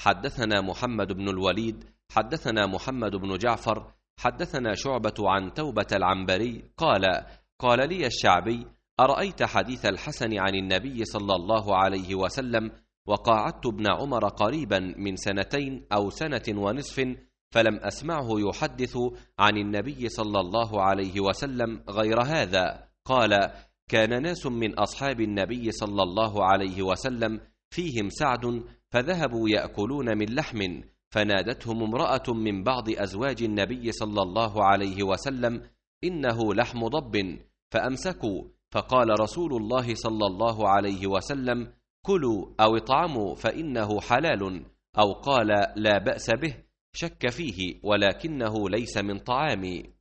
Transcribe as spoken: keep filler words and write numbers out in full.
حدثنا محمد بن الوليد حدثنا محمد بن جعفر حدثنا شعبة عن توبة العنبري قال قال لي الشعبي: أرأيت حديث الحسن عن النبي صلى الله عليه وسلم وقاعدت ابن عمر قريبا من سنتين أو سنة ونصف فلم أسمعه يحدث عن النبي صلى الله عليه وسلم غير هذا. قال: كان ناس من أصحاب النبي صلى الله عليه وسلم فيهم سعد فذهبوا يأكلون من لحم، فنادتهم امرأة من بعض أزواج النبي صلى الله عليه وسلم: إنه لحم ضب، فأمسكوا، فقال رسول الله صلى الله عليه وسلم: كلوا أو اطعموا فإنه حلال، أو قال: لا بأس به، شك فيه ولكنه ليس من طعامي.